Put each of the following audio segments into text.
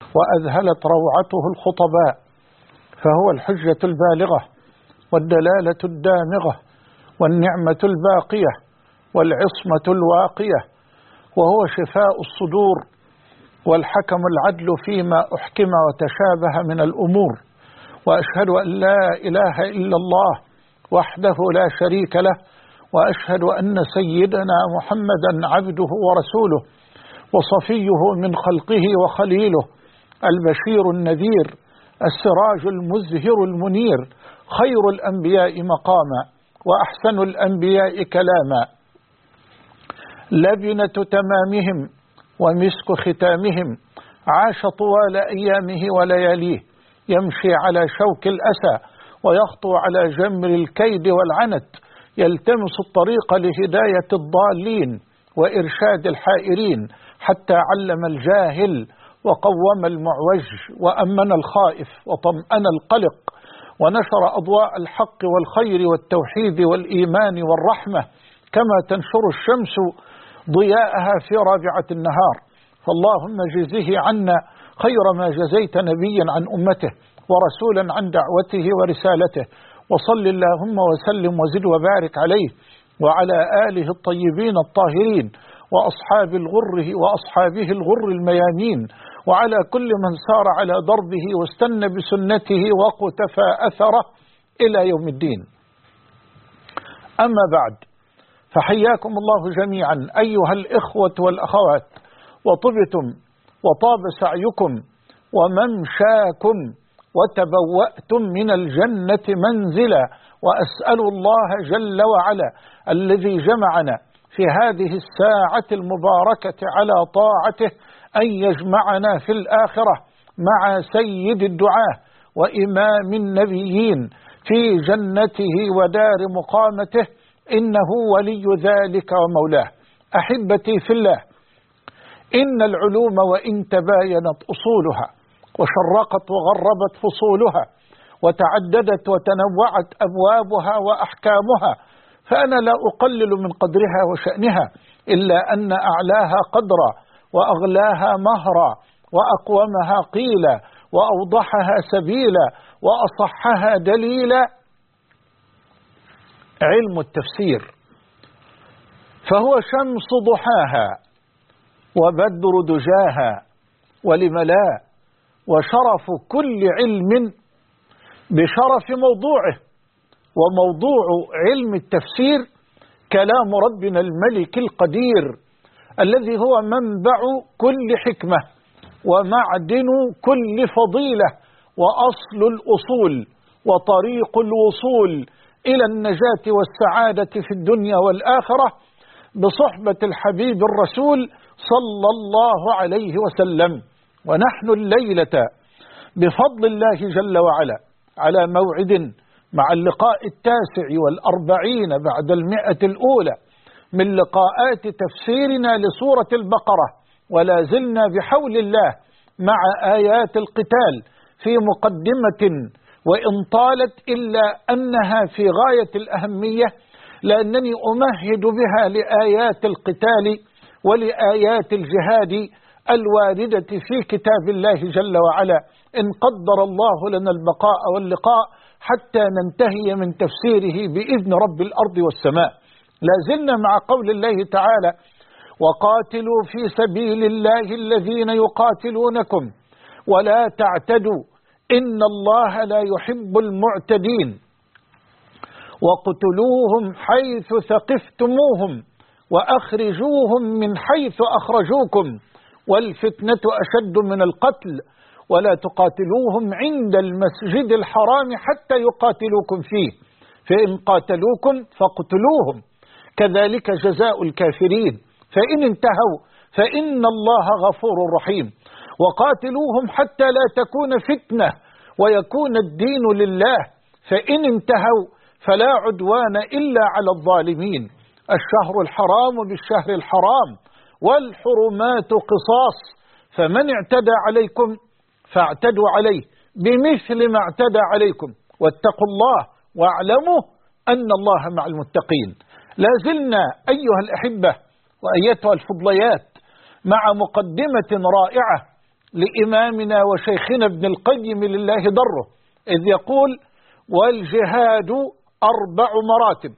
وأذهلت روعته الخطباء، فهو الحجة البالغة والدلالة الدامغة والنعمة الباقية والعصمة الواقية، وهو شفاء الصدور والحكم العدل فيما أحكم وتشابه من الأمور. وأشهد أن لا إله إلا الله وحده لا شريك له، وأشهد أن سيدنا محمدا عبده ورسوله وصفيه من خلقه وخليله، البشير النذير السراج المزهر المنير، خير الأنبياء مقاما وأحسن الأنبياء كلاما، لبنة تمامهم ومسك ختامهم، عاش طوال أيامه ولياليه يمشي على شوك الأسى ويخطو على جمر الكيد والعنت، يلتمس الطريق لهداية الضالين وإرشاد الحائرين، حتى علم الجاهل وقوم المعوج وأمن الخائف وطمأن القلق، ونشر أضواء الحق والخير والتوحيد والإيمان والرحمة، كما تنشر الشمس ضياءها في رابعة النهار. فاللهم جزه عنا خير ما جزيت نبيا عن أمته ورسولا عن دعوته ورسالته، وصل اللهم وسلم وزد وبارك عليه وعلى آله الطيبين الطاهرين وأصحابه الغر الميامين، وعلى كل من سار على دربه واستنى بسنته وقتفى أثره إلى يوم الدين. أما بعد، فحياكم الله جميعا أيها الإخوة والأخوات، وطبتم وطاب سعيكم وممشاكم وتبوأتم من الجنة منزلا، وأسأل الله جل وعلا الذي جمعنا في هذه الساعة المباركة على طاعته أن يجمعنا في الآخرة مع سيد الدعاة وإمام النبيين في جنته ودار مقامته، إنه ولي ذلك ومولاه. أحبتي في الله، إن العلوم وإن تباينت أصولها وشرقت وغربت فصولها وتعددت وتنوعت أبوابها وأحكامها، فأنا لا أقلل من قدرها وشأنها، إلا أن أعلاها قدرا وأغلاها مهرا وأقومها قيلا وأوضحها سبيلا وأصحها دليلا علم التفسير، فهو شمس ضحاها وبدر دجاها ولملا، وشرف كل علم بشرف موضوعه. وموضوع علم التفسير كلام ربنا الملك القدير، الذي هو منبع كل حكمة ومعدن كل فضيلة وأصل الأصول وطريق الوصول إلى النجاة والسعادة في الدنيا والآخرة بصحبة الحبيب الرسول صلى الله عليه وسلم. ونحن الليلة بفضل الله جل وعلا على موعد مع اللقاء 49 بعد 100 الأولى من لقاءات تفسيرنا لسورة البقرة، ولا زلنا بحول الله مع آيات القتال في مقدمة وإن طالت إلا أنها في غاية الأهمية، لأنني أمهد بها لآيات القتال ولآيات الجهاد الواردة في كتاب الله جل وعلا، إن قدر الله لنا البقاء واللقاء حتى ننتهي من تفسيره بإذن رب الأرض والسماء. لازلنا مع قول الله تعالى: وقاتلوا في سبيل الله الذين يقاتلونكم ولا تعتدوا إن الله لا يحب المعتدين، وقتلوهم حيث ثقفتموهم وأخرجوهم من حيث أخرجوكم والفتنة أشد من القتل ولا تقاتلوهم عند المسجد الحرام حتى يقاتلوكم فيه فإن قاتلوكم فاقتلوهم كذلك جزاء الكافرين فإن انتهوا فإن الله غفور رحيم. وقاتلوهم حتى لا تكون فتنة ويكون الدين لله فإن انتهوا فلا عدوان إلا على الظالمين. الشهر الحرام بالشهر الحرام والحرمات قصاص، فمن اعتدى عليكم فاعتدوا عليه بمثل ما اعتدى عليكم واتقوا الله واعلموا أن الله مع المتقين. لازلنا أيها الأحبة وأيتها الفضليات مع مقدمة رائعة لإمامنا وشيخنا ابن القيم لله ضره، إذ يقول: والجهاد 4 مراتب.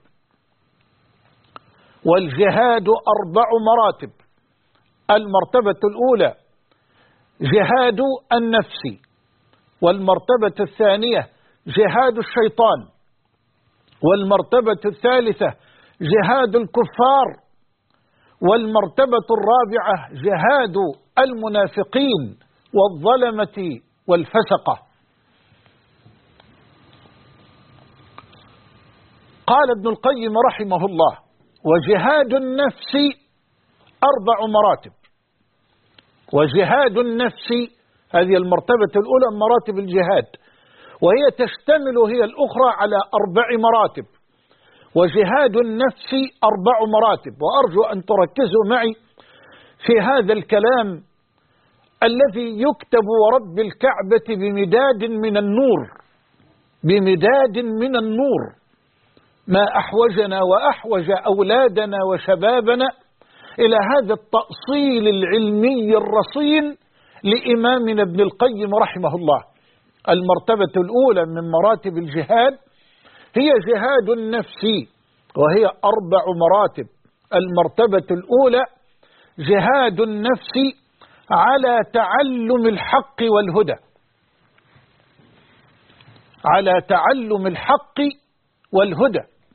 والجهاد 4 مراتب. المرتبة الأولى جهاد النفس، والمرتبة الثانية جهاد الشيطان، والمرتبة الثالثة جهاد الكفار، والمرتبة الرابعة جهاد المنافقين والظلمة والفسقة. قال ابن القيم رحمه الله: وجهاد النفس 4 مراتب. وجهاد النفس هذه المرتبة الأولى من مراتب الجهاد، وهي تشتمل هي الأخرى على 4 مراتب. وجهاد النفس 4 مراتب، وأرجو أن تركزوا معي في هذا الكلام الذي يكتب ورب الكعبة بمداد من النور، بمداد من النور. ما أحوجنا وأحوج أولادنا وشبابنا إلى هذا التأصيل العلمي الرصين لإمامنا ابن القيم رحمه الله. المرتبة الأولى من مراتب الجهاد هي جهاد النفس، وهي 4 مراتب. المرتبة الأولى جهاد النفس على تعلم الحق والهدى، على تعلم الحق والهدى،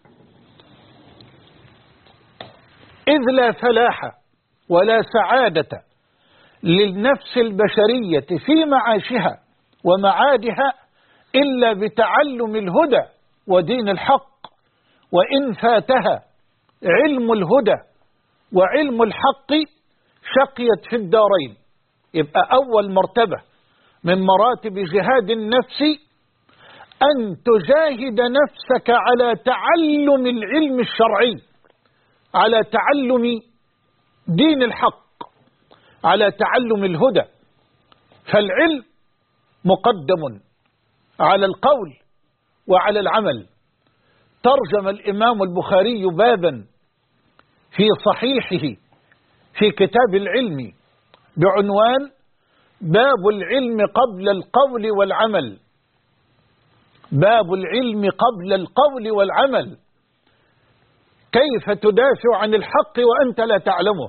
إذ لا فلاح ولا سعادة للنفس البشرية في معاشها ومعادها إلا بتعلم الهدى ودين الحق. وإن فاتها علم الهدى وعلم الحق شقيت في الدارين. يبقى أول مرتبة من مراتب جهاد النفس أن تجاهد نفسك على تعلم العلم الشرعي، على تعلم دين الحق، على تعلم الهدى. فالعلم مقدم على القول وعلى العمل. ترجم الإمام البخاري بابا في صحيحه في كتاب العلم بعنوان: باب العلم قبل القول والعمل. باب العلم قبل القول والعمل. كيف تدافع عن الحق وأنت لا تعلمه؟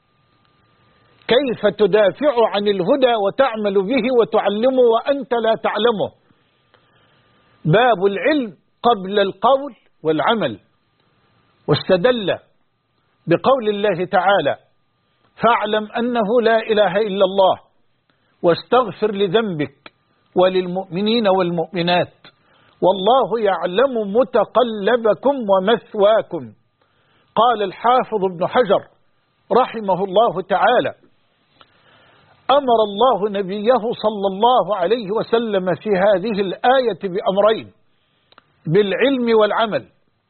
كيف تدافع عن الهدى وتعمل به وتعلمه وأنت لا تعلمه؟ باب العلم قبل القول والعمل. واستدل بقول الله تعالى: فاعلم أنه لا إله إلا الله واستغفر لذنبك وللمؤمنين والمؤمنات والله يعلم متقلبكم ومثواكم. قال الحافظ ابن حجر رحمه الله تعالى: أمر الله نبيه صلى الله عليه وسلم في هذه الآية بأمرين: بالعلم والعمل.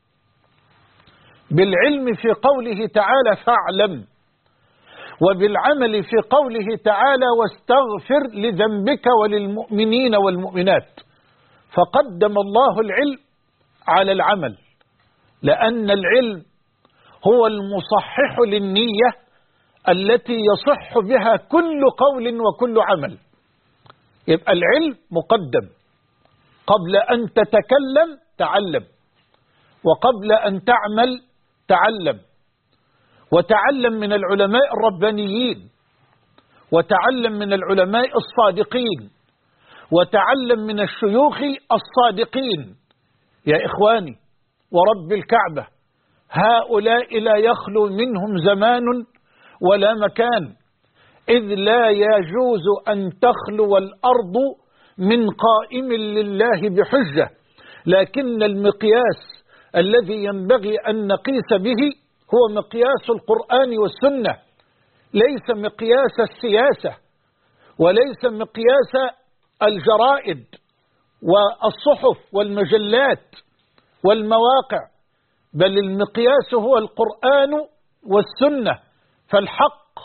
بالعلم في قوله تعالى: فاعلم، وبالعمل في قوله تعالى: واستغفر لذنبك وللمؤمنين والمؤمنات. فقدم الله العلم على العمل، لأن العلم هو المصحح للنية التي يصح بها كل قول وكل عمل. يبقى العلم مقدم. قبل أن تتكلم تعلم، وقبل أن تعمل تعلم. وتعلم من العلماء الربانيين، وتعلم من العلماء الصادقين، وتعلم من الشيوخ الصادقين. يا إخواني ورب الكعبة، هؤلاء لا يخلو منهم زمان ولا مكان، إذ لا يجوز أن تخلو الأرض من قائم لله بحجة. لكن المقياس الذي ينبغي أن نقيس به هو مقياس القرآن والسنة، ليس مقياس السياسة، وليس مقياس الجرائد والصحف والمجلات والمواقع، بل المقياس هو القرآن والسنة. فالحق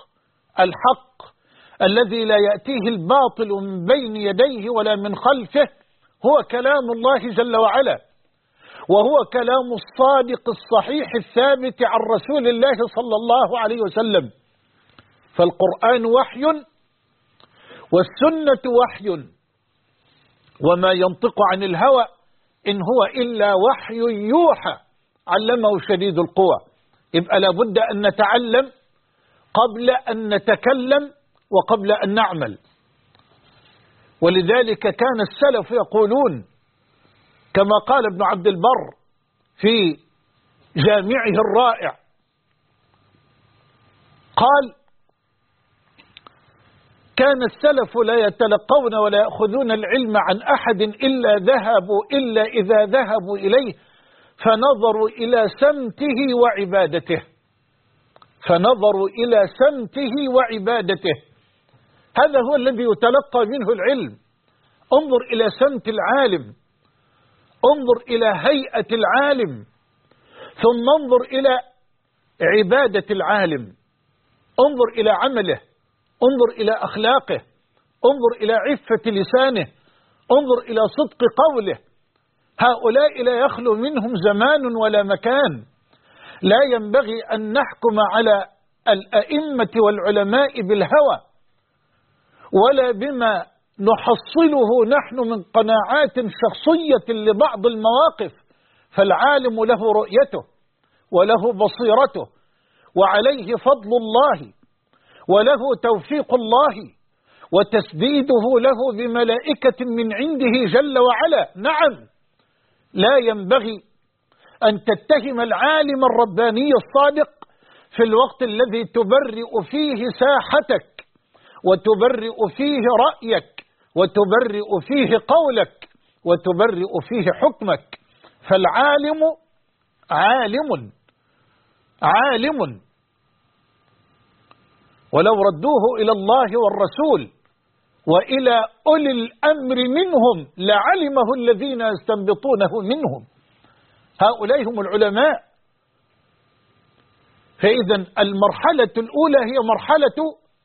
الذي لا يأتيه الباطل من بين يديه ولا من خلفه هو كلام الله جل وعلا، وهو كلام الصادق الصحيح الثابت عن رسول الله صلى الله عليه وسلم. فالقرآن وحي، والسنة وحي، وما ينطق عن الهوى إن هو إلا وحي يوحى علمه شديد القوى. يبقى لابد أن نتعلم قبل أن نتكلم وقبل أن نعمل. ولذلك كان السلف يقولون كما قال ابن عبد البر في جامعه الرائع، قال: كان السلف لا يتلقون ولا يأخذون العلم عن أحد إلا إذا ذهبوا إليه فنظروا إلى سمته وعبادته. فنظروا إلى سمته وعبادته، هذا هو الذي يتلقى منه العلم. انظر إلى سمت العالم، انظر إلى هيئة العالم، ثم انظر إلى عبادة العالم، انظر إلى عمله، انظر إلى أخلاقه، انظر إلى عفة لسانه، انظر إلى صدق قوله. هؤلاء لا يخلو منهم زمان ولا مكان. لا ينبغي أن نحكم على الأئمة والعلماء بالهوى ولا بما نحصله نحن من قناعات شخصية لبعض المواقف، فالعالم له رؤيته وله بصيرته وعليه فضل الله وله توفيق الله وتسديده له بملائكة من عنده جل وعلا. نعم، لا ينبغي أن تتهم العالم الرباني الصادق في الوقت الذي تبرئ فيه ساحتك وتبرئ فيه رأيك وتبرئ فيه قولك وتبرئ فيه حكمك. فالعالم عالم ولو ردوه إلى الله والرسول وإلى أولي الأمر منهم لعلمه الذين يستنبطونه منهم. هؤلاء هم العلماء. فإذا المرحلة الأولى هي مرحلة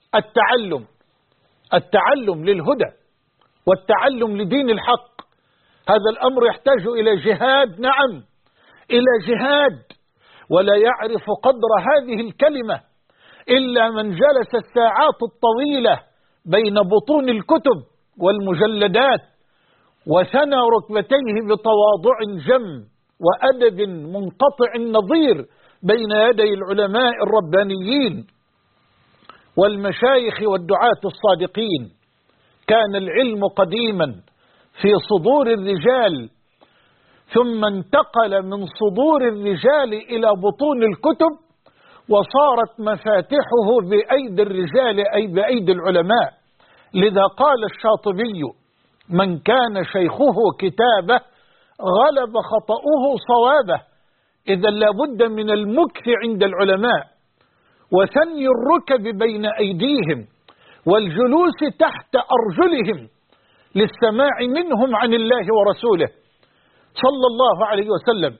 التعلم للهدى والتعلم لدين الحق. هذا الأمر يحتاج إلى جهاد، نعم إلى جهاد، ولا يعرف قدر هذه الكلمة إلا من جلس الساعات الطويلة بين بطون الكتب والمجلدات وثنى ركبتيه بتواضع جم وأدب منقطع النظير بين يدي العلماء الربانيين والمشايخ والدعاة الصادقين. كان العلم قديما في صدور الرجال ثم انتقل من صدور الرجال إلى بطون الكتب وصارت مفاتحه بأيدي الرجال أي بأيدي العلماء. لذا قال الشاطبي: من كان شيخه كتابه غلب خطأه صوابه. إذا لابد من المكث عند العلماء وثني الركب بين أيديهم والجلوس تحت أرجلهم للسماع منهم عن الله ورسوله صلى الله عليه وسلم.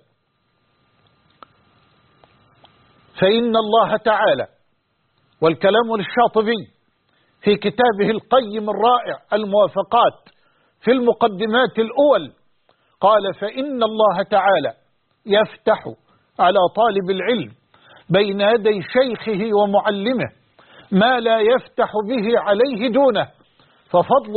فإن الله تعالى، والكلام للشاطبي في كتابه القيم الرائع الموافقات في المقدمات الأول، قال: فإن الله تعالى يفتح على طالب العلم بين يدي شيخه ومعلمه ما لا يفتح به عليه دونه. ففضل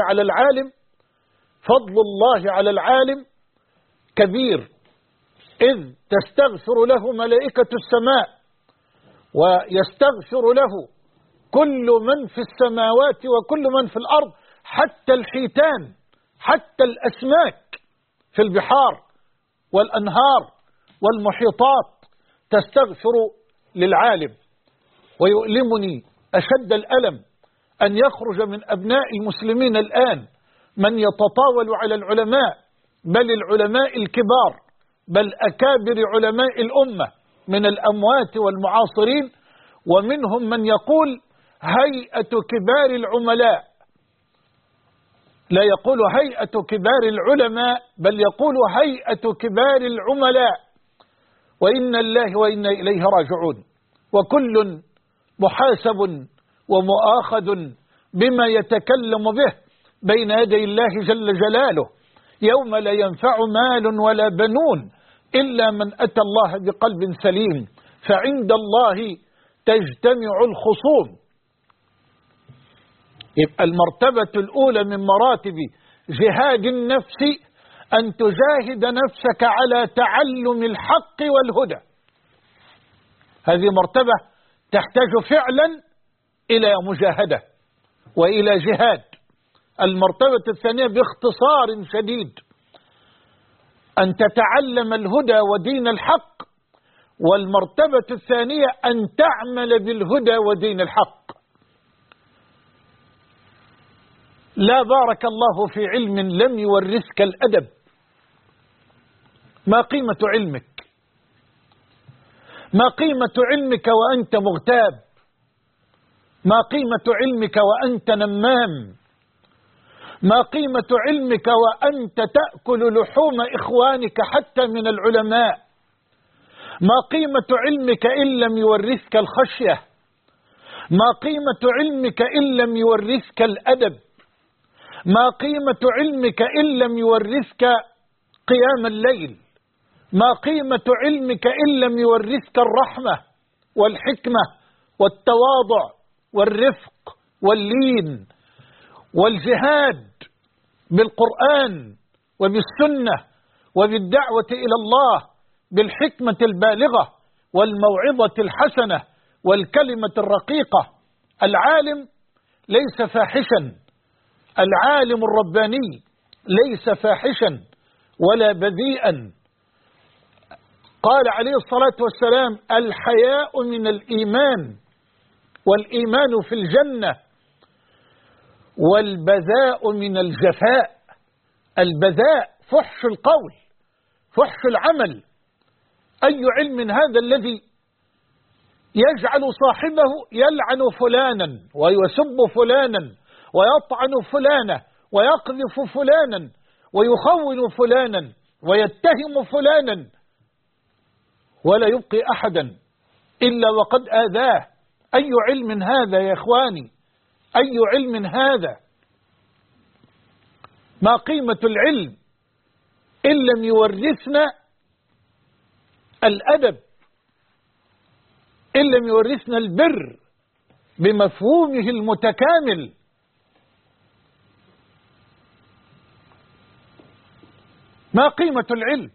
الله على العالم كبير، إذ تستغفر له ملائكة السماء ويستغفر له كل من في السماوات وكل من في الأرض، حتى الحيتان، حتى الأسماك في البحار والأنهار والمحيطات تستغفر للعالم. ويؤلمني أشد الألم أن يخرج من أبناء المسلمين الآن من يتطاول على العلماء، بل العلماء الكبار، بل أكابر علماء الأمة من الأموات والمعاصرين، ومنهم من يقول هيئة كبار العملاء، لا يقول هيئة كبار العلماء بل يقول هيئة كبار العملاء. وإنا لله وإنا إليه راجعون، وكل محاسب ومؤاخذ بما يتكلم به بين يدي الله جل جلاله يوم لا ينفع مال ولا بنون إلا من أتى الله بقلب سليم، فعند الله تجتمع الخصوم. يبقى المرتبة الأولى من مراتب جهاد النفس أن تجاهد نفسك على تعلم الحق والهدى. هذه مرتبة تحتاج فعلا إلى مجاهدة وإلى جهاد. المرتبة الثانية باختصار شديد أن تتعلم الهدى ودين الحق، والمرتبة الثانية أن تعمل بالهدى ودين الحق. لا بارك الله في علم لم يورثك الأدب. ما قيمة علمك؟ ما قيمة علمك وأنت مغتاب؟ ما قيمة علمك وأنت نمام؟ ما قيمة علمك وأنت تأكل لحوم إخوانك حتى من العلماء؟ ما قيمة علمك إن لم يورثك الخشية؟ ما قيمة علمك إن لم يورثك الأدب؟ ما قيمة علمك إن لم يورثك قيام الليل؟ ما قيمة علمك إن لم يورثك الرحمة والحكمة والتواضع والرفق واللين والجهاد بالقرآن وبالسنة وبالدعوة إلى الله بالحكمة البالغة والموعظة الحسنة والكلمة الرقيقة؟ العالم ليس فاحشا، العالم الرباني ليس فاحشا ولا بذيئا. قال عليه الصلاة والسلام: الحياء من الإيمان، والإيمان في الجنة، والبذاء من الجفاء. البذاء فحش القول، فحش العمل. أي علم هذا الذي يجعل صاحبه يلعن فلانا ويسب فلانا ويطعن فلانا ويقذف فلانا ويخون فلانا ويتهم فلانا ولا يبقي أحدا إلا وقد آذاه؟ أي علم هذا يا إخواني؟ أي علم هذا؟ ما قيمة العلم إن لم يورثنا الأدب، إن لم يورثنا البر بمفهومه المتكامل؟ ما قيمة العلم؟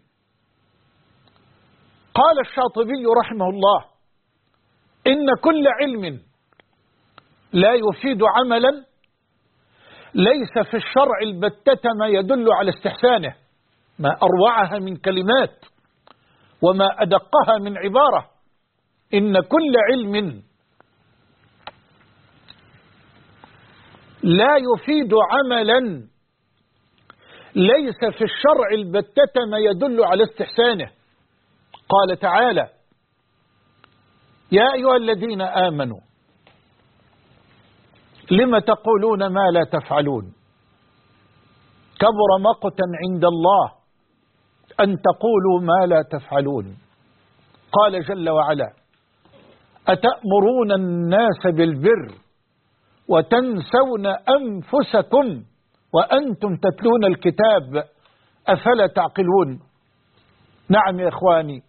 قال الشاطبي رحمه الله: إن كل علم لا يفيد عملا ليس في الشرع البتة ما يدل على استحسانه. ما أروعها من كلمات وما أدقها من عبارة. إن كل علم لا يفيد عملا ليس في الشرع البتة ما يدل على استحسانه. قال تعالى: يا أيها الذين آمنوا لم تقولون ما لا تفعلون كبر مقتا عند الله أن تقولوا ما لا تفعلون. قال جل وعلا: أتأمرون الناس بالبر وتنسون أنفسكم وأنتم تتلون الكتاب أفلا تعقلون؟ نعم يا إخواني،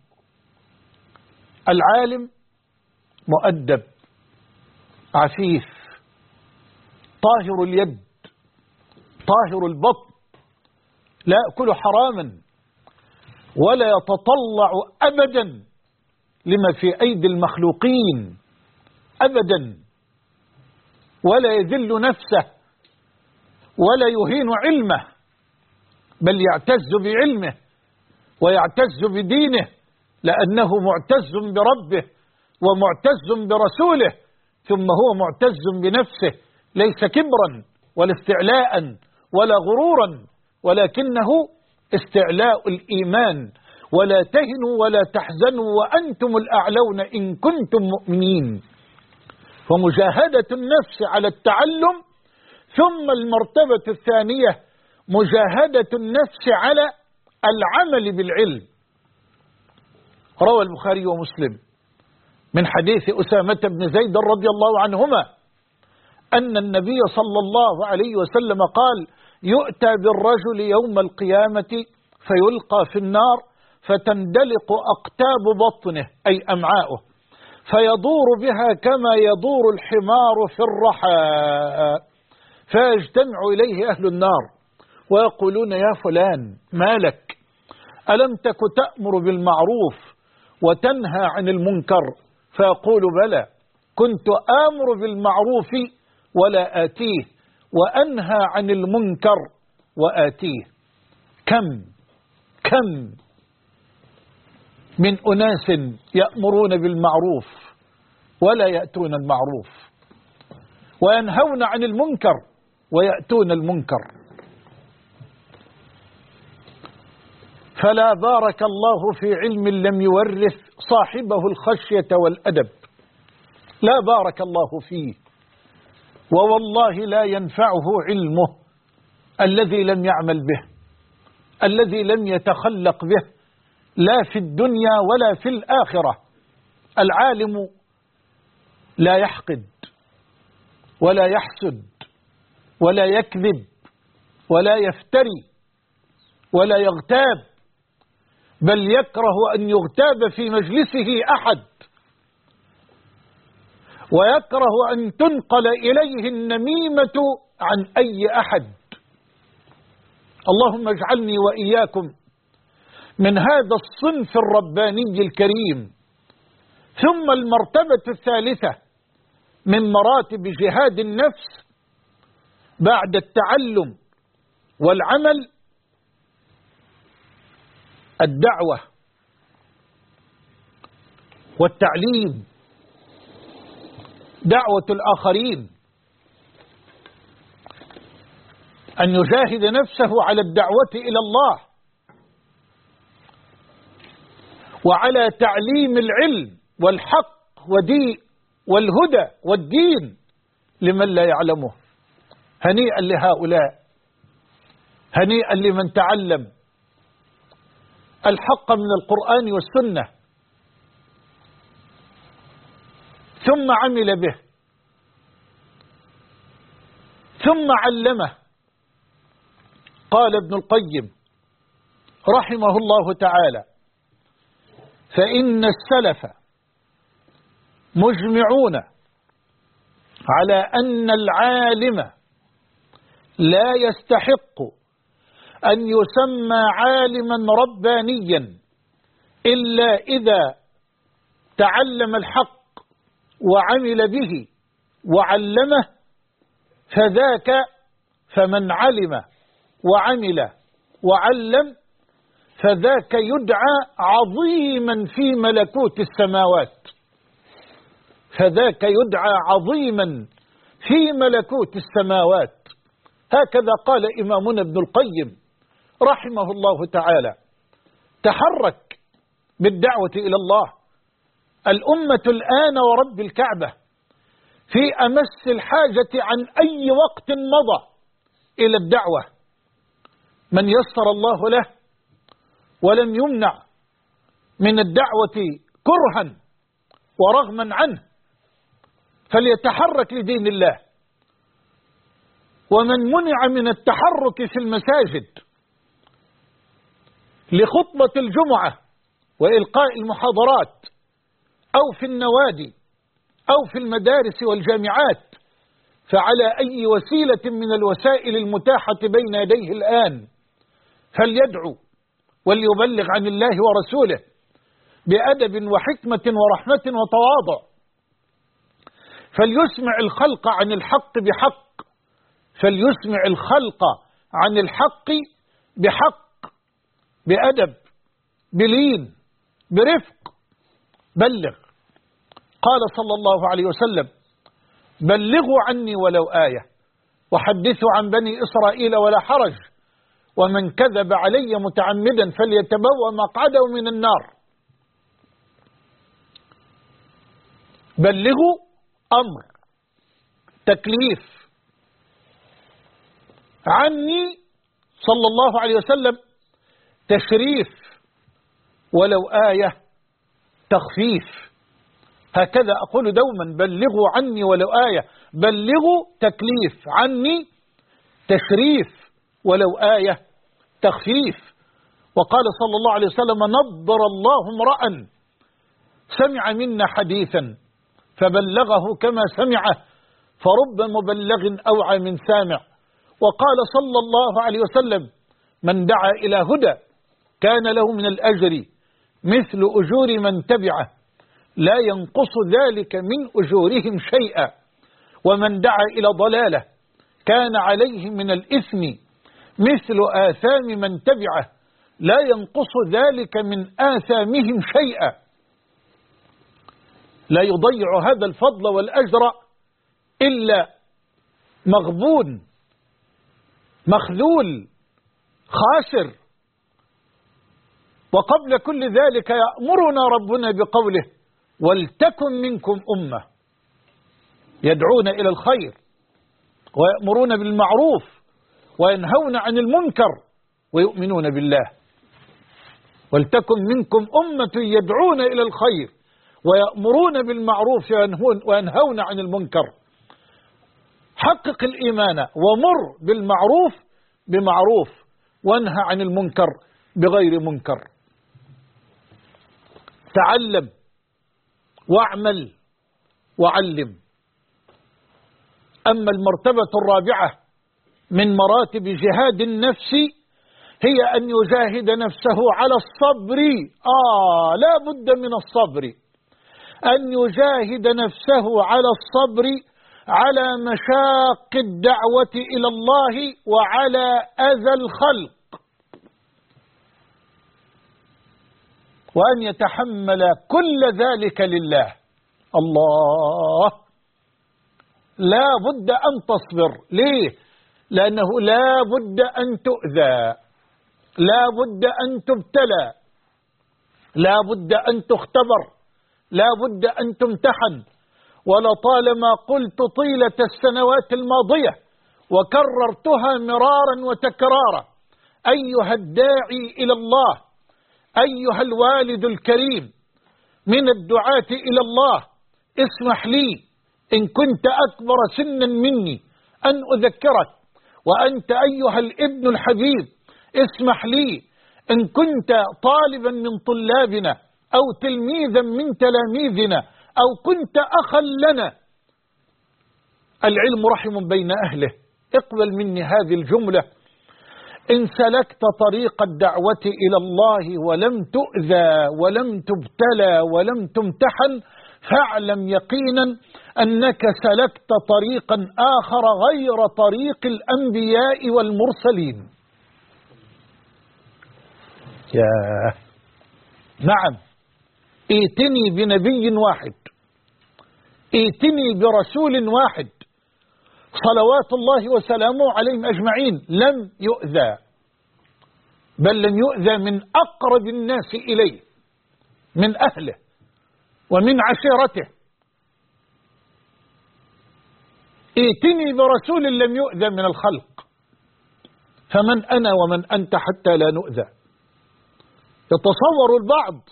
العالم مؤدب عفيف طاهر اليد طاهر البطن، لا يأكل حراما ولا يتطلع أبدا لما في أيدي المخلوقين أبدا، ولا يذل نفسه ولا يهين علمه، بل يعتز بعلمه ويعتز بدينه، لأنه معتز بربه ومعتز برسوله، ثم هو معتز بنفسه، ليس كبرا ولا استعلاء ولا غرورا، ولكنه استعلاء الإيمان: ولا تهنوا ولا تحزنوا وأنتم الأعلون إن كنتم مؤمنين. فمجاهدة النفس على التعلم، ثم المرتبة الثانية مجاهدة النفس على العمل بالعلم. روى البخاري ومسلم من حديث أسامة بن زيد رضي الله عنهما أن النبي صلى الله عليه وسلم قال: يؤتى بالرجل يوم القيامة فيلقى في النار فتندلق أقتاب بطنه أي أمعاؤه فيدور بها كما يدور الحمار في الرحى. فيجتمع إليه أهل النار ويقولون يا فلان ما لك؟ ألم تك تأمر بالمعروف وتنهى عن المنكر؟ فيقول بلى، كنت آمر بالمعروف ولا آتيه، وأنهى عن المنكر وآتيه. كم من أناس يأمرون بالمعروف ولا يأتون المعروف، وينهون عن المنكر ويأتون المنكر. فلا بارك الله في علم لم يورث صاحبه الخشية والأدب، لا بارك الله فيه. ووالله لا ينفعه علمه الذي لم يعمل به، الذي لم يتخلق به، لا في الدنيا ولا في الآخرة. العالم لا يحقد ولا يحسد ولا يكذب ولا يفتري ولا يغتاب، بل يكره أن يغتاب في مجلسه أحد، ويكره أن تنقل إليه النميمة عن أي أحد. اللهم اجعلني وإياكم من هذا الصنف الرباني الكريم. ثم المرتبة الثالثة من مراتب جهاد النفس بعد التعلم والعمل الدعوة والتعليم، دعوة الآخرين، أن يجاهد نفسه على الدعوة إلى الله وعلى تعليم العلم والحق والهدى والدين لمن لا يعلمه. هنيئا لهؤلاء، هنيئا لمن تعلم الحق من القرآن والسنة ثم عمل به ثم علمه. قال ابن القيم رحمه الله تعالى: فإن السلف مجمعون على أن العالم لا يستحق أن يسمى عالما ربانيا إلا إذا تعلم الحق وعمل به وعلمه، فمن علم وعمل وعلم فذاك يدعى عظيما في ملكوت السماوات، فذاك يدعى عظيما في ملكوت السماوات. هكذا قال إمامنا ابن القيم رحمه الله تعالى. تحرك بالدعوة إلى الله. الأمة الآن ورب الكعبة في أمس الحاجة عن أي وقت مضى إلى الدعوة. من يسر الله له ولم يمنع من الدعوة كرها ورغما عنه فليتحرك لدين الله. ومن منع من التحرك في المساجد لخطبة الجمعة وإلقاء المحاضرات أو في النوادي أو في المدارس والجامعات فعلى أي وسيلة من الوسائل المتاحة بين يديه الآن فليدعو وليبلغ عن الله ورسوله بأدب وحكمة ورحمة وتواضع، فليسمع الخلق عن الحق بحق، فليسمع الخلق عن الحق بحق، بأدب، بلين، برفق. بلغ. قال صلى الله عليه وسلم: بلغوا عني ولو آية وحدثوا عن بني إسرائيل ولا حرج، ومن كذب علي متعمدا فليتبوأ مقعده من النار. بلغوا أمر، تكليف. عني صلى الله عليه وسلم تشريف، ولو آية تخفيف. هكذا أقول دوما: بلغوا عني ولو آية. بلغوا تكليف، عني تشريف، ولو آية تخفيف. وقال صلى الله عليه وسلم: نضر الله امرأ سمع منا حديثا فبلغه كما سمعه فرب مبلغ أوعى من سامع. وقال صلى الله عليه وسلم: من دعا إلى هدى كان له من الأجر مثل أجور من تبعه لا ينقص ذلك من أجورهم شيئا، ومن دعا إلى ضلالة كان عليه من الإثم مثل آثام من تبعه لا ينقص ذلك من آثامهم شيئا. لا يضيع هذا الفضل والأجر إلا مغبون مخذول خاسر. وقبل كل ذلك يأمرنا ربنا بقوله: ولتكن منكم أمة يدعون إلى الخير ويأمرون بالمعروف وينهون عن المنكر ويؤمنون بالله. ولتكن منكم أمة يدعون إلى الخير ويأمرون بالمعروف وينهون عن المنكر. حقق الإيمان ومر بالمعروف بمعروف وانهى عن المنكر بغير منكر. تعلم واعمل وعلم. أما المرتبة الرابعة من مراتب جهاد النفس هي أن يجاهد نفسه على الصبر. لا بد من الصبر، أن يجاهد نفسه على الصبر على مشاق الدعوة إلى الله وعلى أذى الخلق، وأن يتحمل كل ذلك لله. الله لا بد أن تصبر. ليه؟ لأنه لا بد أن تؤذى، لا بد أن تبتلى، لا بد أن تختبر، لا بد أن تمتحن. ولطالما قلت طيلة السنوات الماضية وكررتها مرارا وتكرارا: أيها الداعي إلى الله، أيها الوالد الكريم من الدعاة إلى الله، اسمح لي إن كنت أكبر سنا مني أن أذكرك، وأنت أيها الابن الحبيب اسمح لي إن كنت طالبا من طلابنا أو تلميذا من تلاميذنا أو كنت أخا لنا. العلم رحم بين أهله. اقبل مني هذه الجملة: إن سلكت طريق الدعوة إلى الله ولم تؤذى ولم تبتلى ولم تمتحن فاعلم يقينا أنك سلكت طريقا آخر غير طريق الأنبياء والمرسلين. نعم، ائتني بنبي واحد، ائتني برسول واحد صلوات الله وسلامه عليهم أجمعين لم يؤذى، بل لم يؤذى من أقرب الناس إليه، من أهله ومن عشيرته. ائتني برسول لم يؤذى من الخلق. فمن أنا ومن أنت حتى لا نؤذى؟ يتصور البعض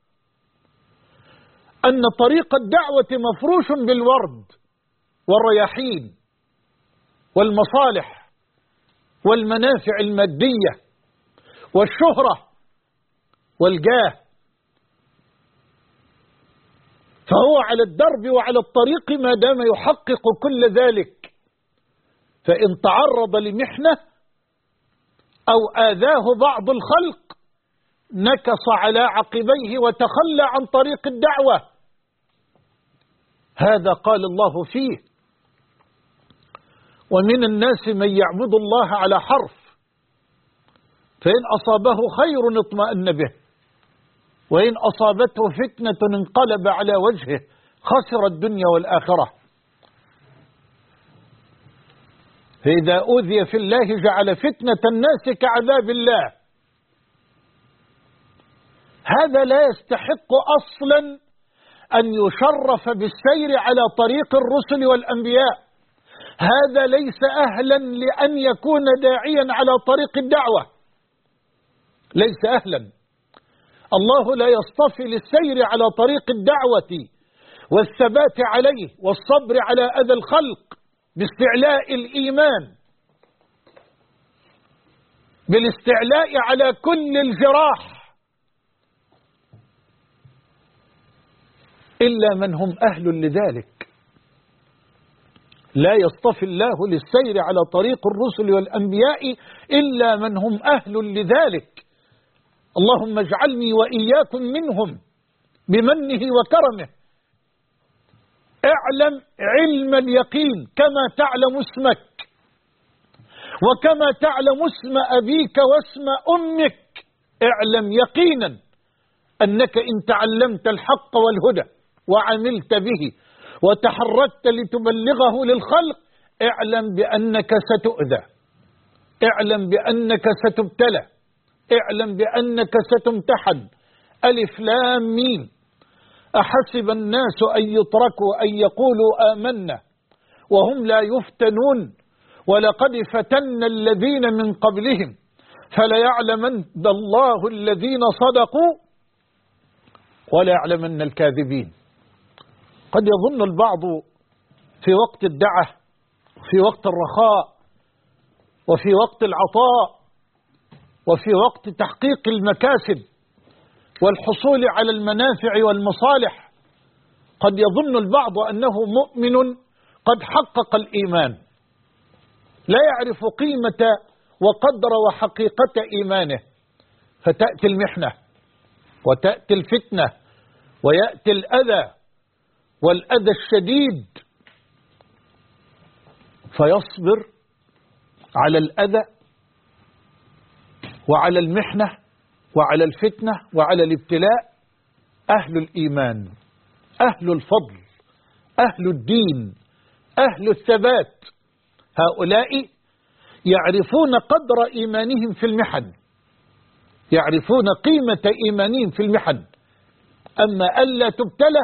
أن طريق الدعوة مفروش بالورد والرياحين والمصالح والمنافع المادية والشهرة والجاه، فهو على الدرب وعلى الطريق ما دام يحقق كل ذلك. فإن تعرض لمحنة أو آذاه بعض الخلق نكص على عقبيه وتخلى عن طريق الدعوة. هذا قال الله فيه: ومن الناس من يعبد الله على حرف فإن أصابه خير اطمأن به وإن أصابته فتنة انقلب على وجهه خسر الدنيا والآخرة. فإذا أوذي في الله جعل فتنة الناس كعذاب الله. هذا لا يستحق أصلا أن يشرف بالسير على طريق الرسل والأنبياء. هذا ليس أهلا لأن يكون داعيا على طريق الدعوة، ليس أهلا. الله لا يصطفي للسير على طريق الدعوة والثبات عليه والصبر على أذى الخلق باستعلاء الإيمان، بالاستعلاء على كل الجراح، إلا من هم أهل لذلك. لا يصطفي الله للسير على طريق الرسل والأنبياء إلا من هم أهل لذلك. اللهم اجعلني وإياكم منهم بمنه وكرمه. اعلم علم اليقين كما تعلم اسمك، وكما تعلم اسم أبيك واسم أمك. اعلم يقينا أنك إن تعلمت الحق والهدى وعملت به وتحركت لتبلغه للخلق، اعلم بأنك ستؤذى، اعلم بأنك ستبتلى، اعلم بأنك ستمتحن. ألف لام ميم. أحسب الناس أن يتركوا أن يقولوا آمنا وهم لا يفتنون ولقد فتنا الذين من قبلهم فليعلمن الله الذين صدقوا وليعلمن الكاذبين. قد يظن البعض في وقت الدعة، في وقت الرخاء، وفي وقت العطاء، وفي وقت تحقيق المكاسب والحصول على المنافع والمصالح، قد يظن البعض أنه مؤمن قد حقق الإيمان، لا يعرف قيمة وقدر وحقيقة إيمانه، فتأتي المحنة وتأتي الفتنة ويأتي الأذى والأذى الشديد، فيصبر على الأذى وعلى المحنة وعلى الفتنة وعلى الابتلاء أهل الإيمان، أهل الفضل، أهل الدين، أهل الثبات. هؤلاء يعرفون قدر إيمانهم في المحن، يعرفون قيمة إيمانهم في المحن. أما ألا تبتلى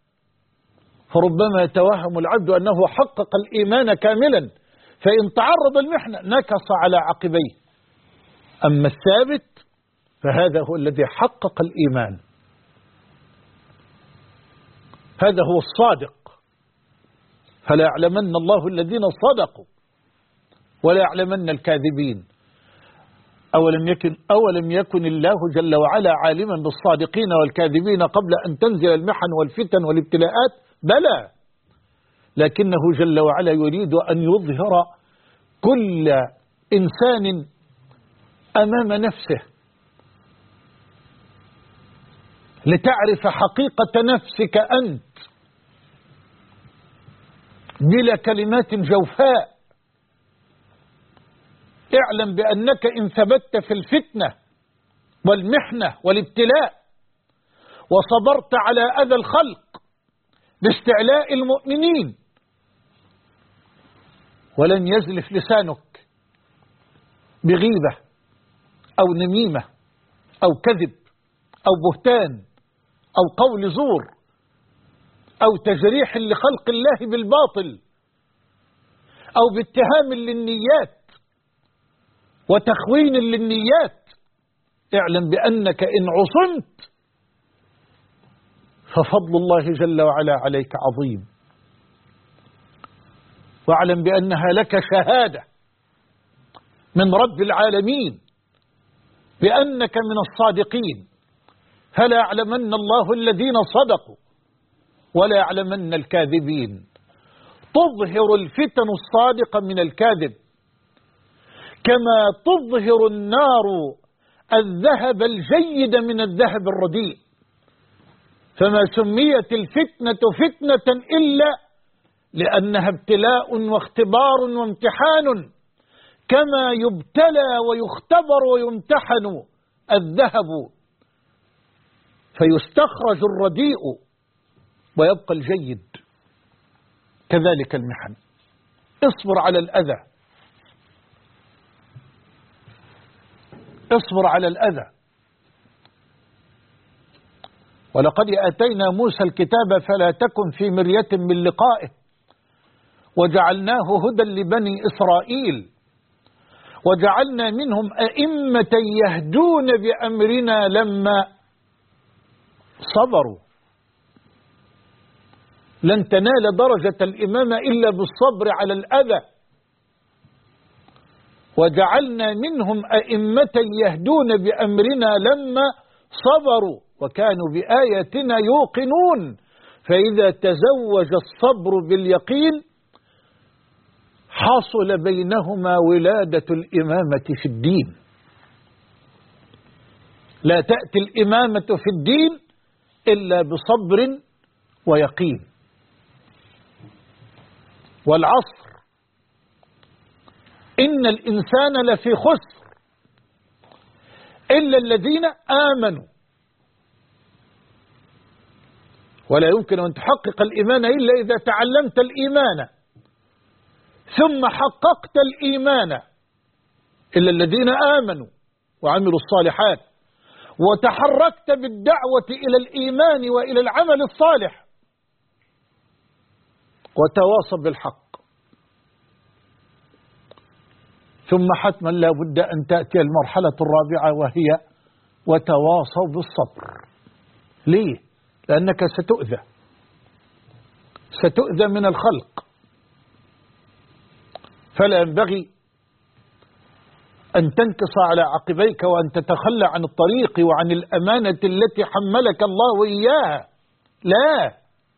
فربما يتوهم العبد أنه حقق الإيمان كاملا، فإن تعرض المحنة نكص على عقبيه. أما الثابت فهذا هو الذي حقق الإيمان، هذا هو الصادق. فلا يعلمن الله الذين صدقوا ولا يعلمن الكاذبين. أولم يكن الله جل وعلا عالما بالصادقين والكاذبين قبل أن تنزل المحن والفتن والابتلاءات؟ بلى، لكنه جل وعلا يريد أن يظهر كل إنسان أمام نفسه لتعرف حقيقة نفسك أنت بلا كلمات جوفاء. اعلم بأنك إن ثبت في الفتنة والمحنة والابتلاء وصبرت على أذى الخلق باستعلاء المؤمنين، ولن يزلف لسانك بغيبة أو نميمة أو كذب أو بهتان أو قول زور أو تجريح لخلق الله بالباطل أو باتهام للنيات وتخوين للنيات. اعلم بأنك إن عصمت ففضل الله جل وعلا عليك عظيم، واعلم بأنها لك شهادة من رب العالمين بأنك من الصادقين. فلا يعلمن الله الذين صدقوا ولا يعلمن الكاذبين. تظهر الفتن الصادق من الكاذب كما تظهر النار الذهب الجيد من الذهب الرديء. فما سميت الفتنة فتنة إلا لأنها ابتلاء واختبار وامتحان، كما يبتلى ويختبر ويمتحن الذهب فيستخرج الرديء ويبقى الجيد، كذلك المحن. اصبر على الأذى، اصبر على الأذى. ولقد آتينا موسى الكتاب فلا تكن في مرية من لقائه وجعلناه هدى لبني إسرائيل وجعلنا منهم أئمة يهدون بأمرنا لما صبروا. لن تنال درجة الإمامة إلا بالصبر على الأذى. وجعلنا منهم أئمة يهدون بأمرنا لما صبروا وكانوا بآياتنا يوقنون. فإذا تزوج الصبر باليقين حصل بينهما ولادة الإمامة في الدين. لا تأتي الإمامة في الدين إلا بصبر ويقين. والعصر إن الإنسان لفي خسر إلا الذين آمنوا. ولا يمكن أن تحقق الإيمان إلا إذا تعلمت الإيمان ثم حققت الإيمان، إلا الذين آمنوا وعملوا الصالحات وتحركت بالدعوة إلى الإيمان وإلى العمل الصالح وتواصل بالحق. ثم حتما لا بد أن تأتي المرحلة الرابعة وهي وتواصوا بالصبر. ليه؟ لأنك ستؤذى من الخلق، فلا ينبغي أن تنكص على عقبيك وأن تتخلى عن الطريق وعن الأمانة التي حملك الله إياها. لا،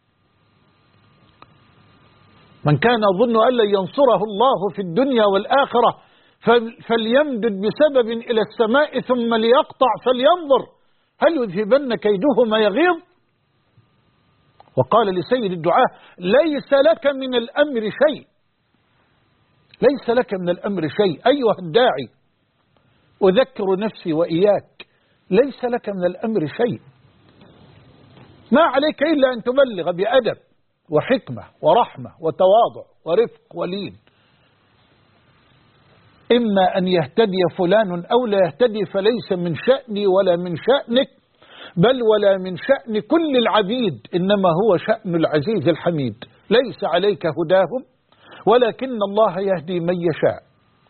من كان يظن أن لن ينصره الله في الدنيا والآخرة فليمدد بسبب إلى السماء ثم ليقطع فلينظر هل يذهبن كيده ما يغيظ. وقال لسيد الدعاة: ليس لك من الأمر شيء، ليس لك من الأمر شيء أيها الداعي، أذكر نفسي وإياك، ليس لك من الأمر شيء، ما عليك إلا أن تبلغ بأدب وحكمة ورحمة وتواضع ورفق ولين. إما أن يهتدي فلان أو لا يهتدي فليس من شأني ولا من شأنك، بل ولا من شأن كل العبيد، إنما هو شأن العزيز الحميد. ليس عليك هداهم ولكن الله يهدي من يشاء.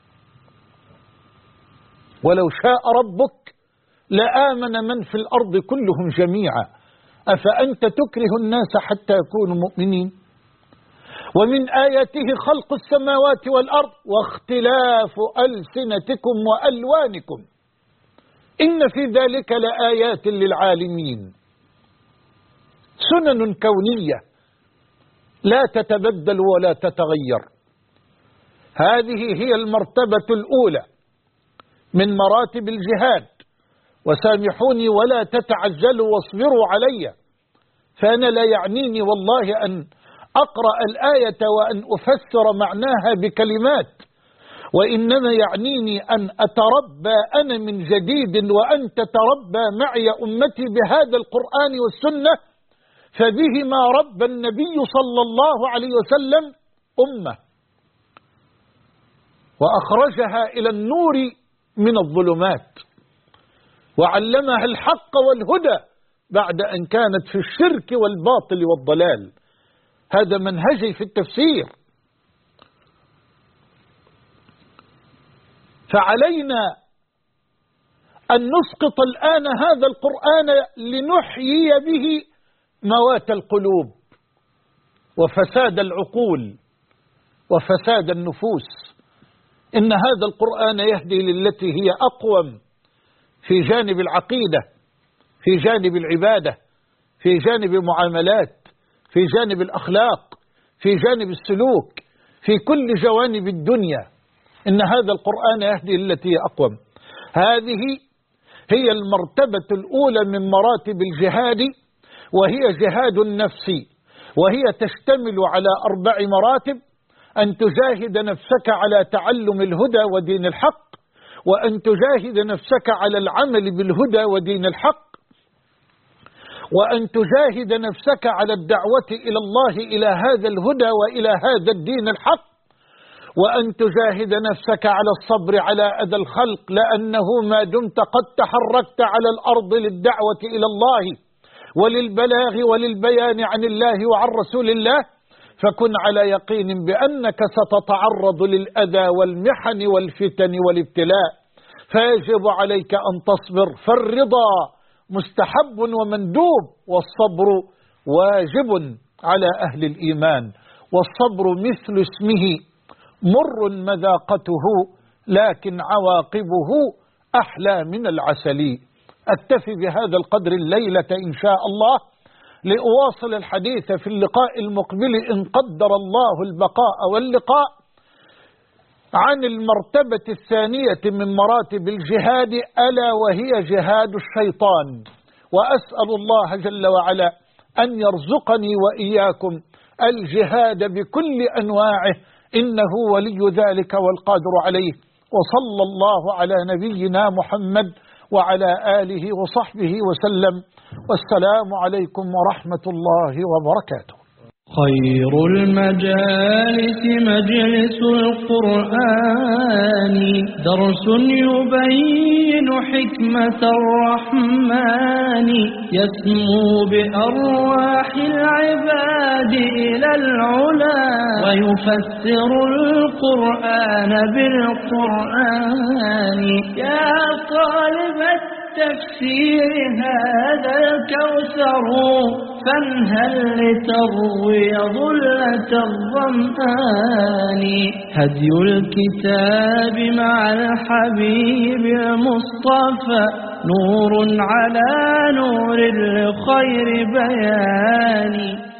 ولو شاء ربك لآمن من في الأرض كلهم جميعا، أفأنت تكره الناس حتى يكونوا مؤمنين؟ ومن آياته خلق السماوات والأرض واختلاف ألسنتكم وألوانكم إن في ذلك لآيات للعالمين. سنن كونية لا تتبدل ولا تتغير. هذه هي المرتبة الأولى من مراتب الجهاد. وسامحوني ولا تتعجلوا واصبروا علي، فأنا لا يعنيني والله أن أقرأ الآية وأن أفسر معناها بكلمات، وإنما يعنيني أن أتربى أنا من جديد وأن تتربى معي أمتي بهذا القرآن والسنة، فبهما ربى النبي صلى الله عليه وسلم أمة وأخرجها إلى النور من الظلمات وعلمها الحق والهدى بعد أن كانت في الشرك والباطل والضلال. هذا منهجي في التفسير. فعلينا أن نسقط الآن هذا القرآن لنحيي به موات القلوب وفساد العقول وفساد النفوس. إن هذا القرآن يهدي للتي هي أقوم في جانب العقيدة، في جانب العبادة، في جانب المعاملات، في جانب الأخلاق، في جانب السلوك، في كل جوانب الدنيا. إن هذا القرآن يهدي للتي هي أقوم. هذه هي المرتبة الأولى من مراتب الجهاد، وهي جهاد النفس، وهي تشتمل على 4 مراتب: أن تجاهد نفسك على تعلم الهدى ودين الحق، وأن تجاهد نفسك على العمل بالهدى ودين الحق، وأن تجاهد نفسك على الدعوة إلى الله إلى هذا الهدى وإلى هذا الدين الحق، وأن تجاهد نفسك على الصبر على أذى الخلق، لأنه ما دمت قد تحركت على الأرض للدعوة إلى الله وللبلاغ وللبيان عن الله وعن رسول الله، فكن على يقين بأنك ستتعرض للأذى والمحن والفتن والابتلاء، فيجب عليك أن تصبر. فالرضا مستحب ومندوب، والصبر واجب على أهل الإيمان. والصبر مثل اسمه مر مذاقته لكن عواقبه أحلى من العسل. أكتفي بهذا القدر الليلة إن شاء الله، لأواصل الحديث في اللقاء المقبل إن قدر الله البقاء واللقاء عن المرتبة الثانية من مراتب الجهاد، ألا وهي جهاد الشيطان. وأسأل الله جل وعلا أن يرزقني وإياكم الجهاد بكل أنواعه، إنه ولي ذلك والقادر عليه. وصلى الله على نبينا محمد وعلى آله وصحبه وسلم، والسلام عليكم ورحمة الله وبركاته. خير المجالس مجلس القرآن، درس يبين حكمة الرحمن، يسمو بأرواح العباد إلى العلا، ويفسر القرآن بالقرآن. يا طالب التفسير هذا الكوثر، فانهل لتروي ظلة الظمآن. هدي الكتاب مع الحبيب المصطفى، نور على نور لخير بيان.